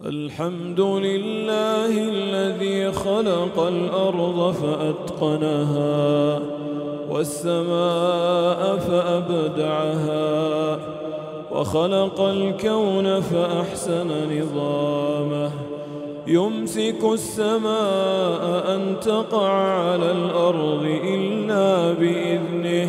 الحمد لله الذي خلق الأرض فأتقنها والسماء فأبدعها وخلق الكون فأحسن نظامه يمسك السماء أن تقع على الأرض إلا بإذنه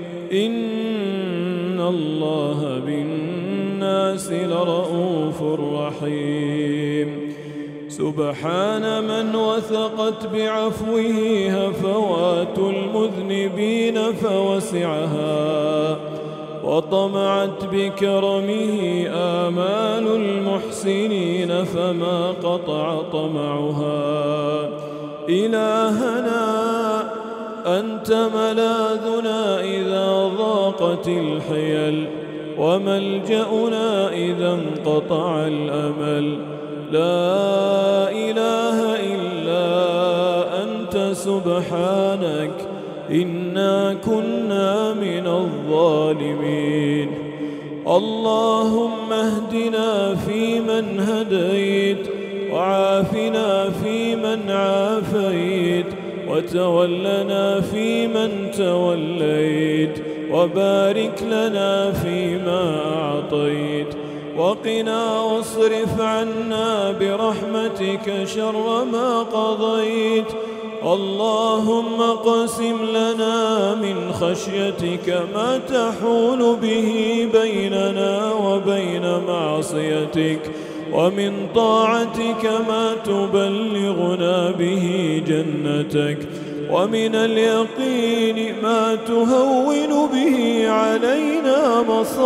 إن الله بالناس لرؤوف رحيم. سبحان من وثقت بعفوه هفوات المذنبين فوسعها وطمعت بكرمه آمال المحسنين فما قطع طمعها. إلهنا أنت ملاذنا إذا ضاقت الحيل وملجأنا إذا انقطع الأمل. لا إله إلا أنت سبحانك إنا كنا من الظالمين. اللهم اهدنا فيمن هديت وعافنا فيمن عافيت وتولنا فيمن توليت وبارك لنا فيما أعطيت وقنا واصرف عنا برحمتك شر ما قضيت. اللهم اقسم لنا من خشيتك ما تحول به بيننا وبين معصيتك ومن طاعتك ما تبلغنا به جنتك ومن اليقين ما تهون به علينا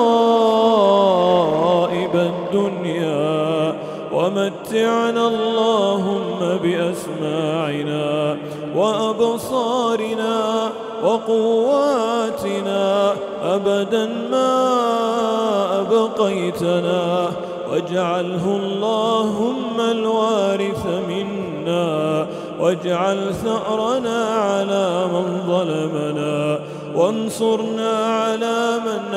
مصائب الدنيا ومتعنا اللهم بأسماعنا وأبصارنا وقواتنا أبدا ما أبقيتنا واجعله اللهم الوارث منا واجعل ثأرنا على من ظلمنا وانصرنا على من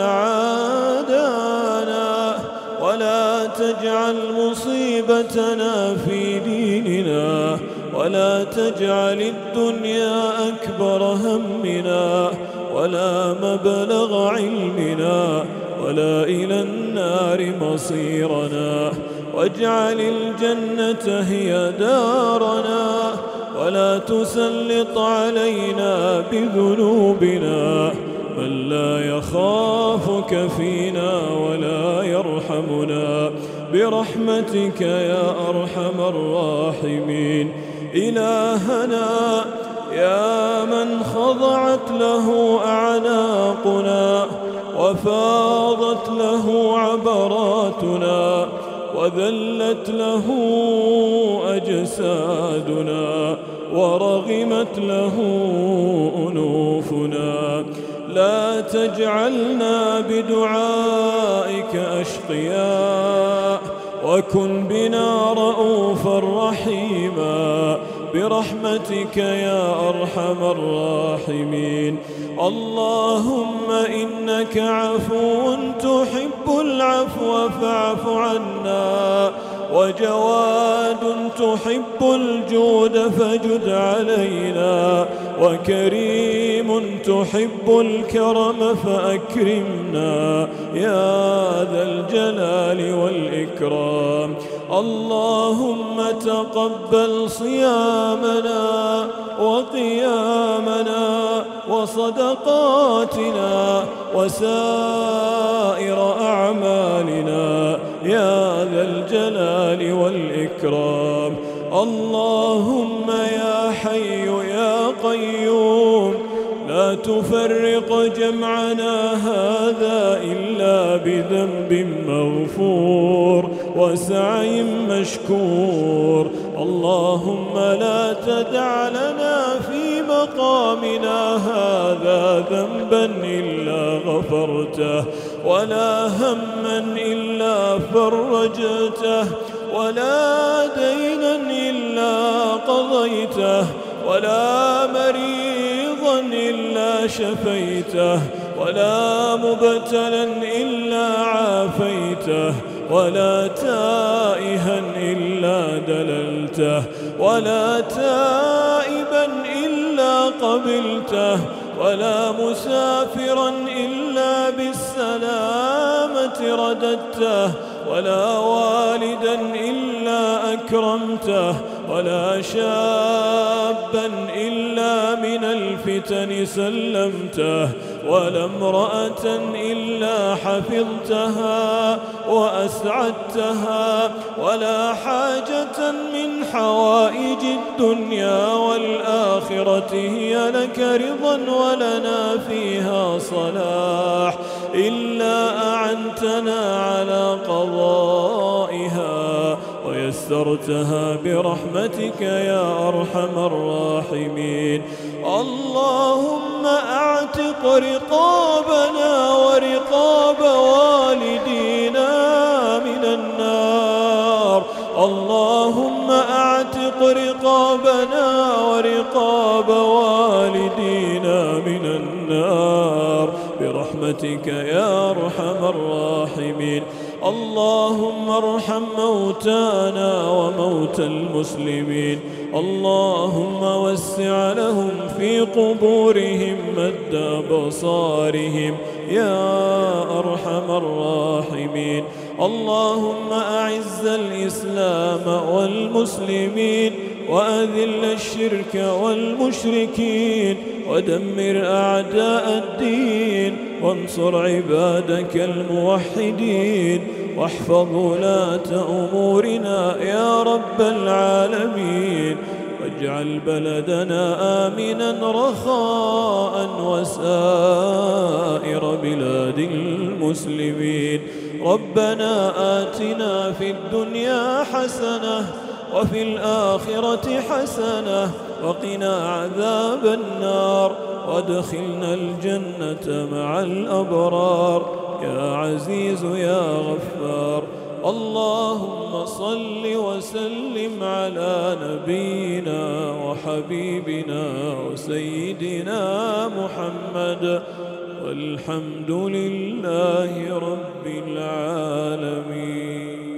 عادانا ولا تجعل مصيبتنا في ديننا ولا تجعل الدنيا أكبر همنا ولا مبلغ علمنا ولا إلى النار مصيرنا واجعل الجنة هي دارنا ولا تسلط علينا بذنوبنا من لا يخافك فينا ولا يرحمنا برحمتك يا أرحم الراحمين. إلهنا يا من خضعت له أعناقنا وفاضت له عبراتنا وذلت له أجسادنا ورغمت له أنوفنا لا تجعلنا بدعائك أشقياء وكن بنا رؤوفا رحيما برحمتك يا أرحم الراحمين. اللهم إنك عفو تحب العفو فاعف عنا وجواد تحب الجود فجد علينا وكريم تحب الكرم فأكرمنا يا ذا الجلال والإكرام. اللهم تقبل صيامنا وقيامنا وصدقاتنا وسائر أعمالنا يا ذا الجلال والإكرام. اللهم يا حي يا قيوم لا تفرق جمعنا هذا إلا بذنب مغفور وسعي مشكور. اللهم لا تدع لنا في مقامنا هذا ذنبا إلا غفرته ولا هما إلا فرجته ولا دينا إلا قضيته ولا مريضا إلا شفيته ولا مبتلا إلا عافيته ولا تائها إلا دللته، ولا تائبا إلا قبلته، ولا مسافرا إلا بالسلامة رددته، ولا والدا إلا أكرمته، ولا شابا إلا من الفتن سلمته، ولا امرأة إلا حفظتها وأسعدتها، ولا حاجة من حوائج الدنيا والآخرة هي لك رضا ولنا فيها صلاح إلا أعنتنا على قضائها ويسرتها برحمتك يا أرحم الراحمين. اللهم أعتق رقابنا ورقاب والدينا من النار. اللهم أعتق رقابنا ورقاب والدينا من النار برحمتك يا أرحم الراحمين. اللهم ارحم موتانا وموتى المسلمين. اللهم وسع لهم في قبورهم مد أبصارهم يا أرحم الراحمين. اللهم أعز الإسلام والمسلمين وأذل الشرك والمشركين ودمر أعداء الدين وانصر عبادك الموحدين واحفظ ولاة أمورنا يا رب العالمين. واجعل بلدنا آمنا رخاء وسائر بلاد المسلمين. ربنا آتنا في الدنيا حسنة وفي الآخرة حسنة وقنا عذاب النار وادخلنا الجنة مع الأبرار يا عزيز يا غفار. اللهم صل وسلم على نبينا وحبيبنا وسيدنا محمد والحمد لله رب العالمين.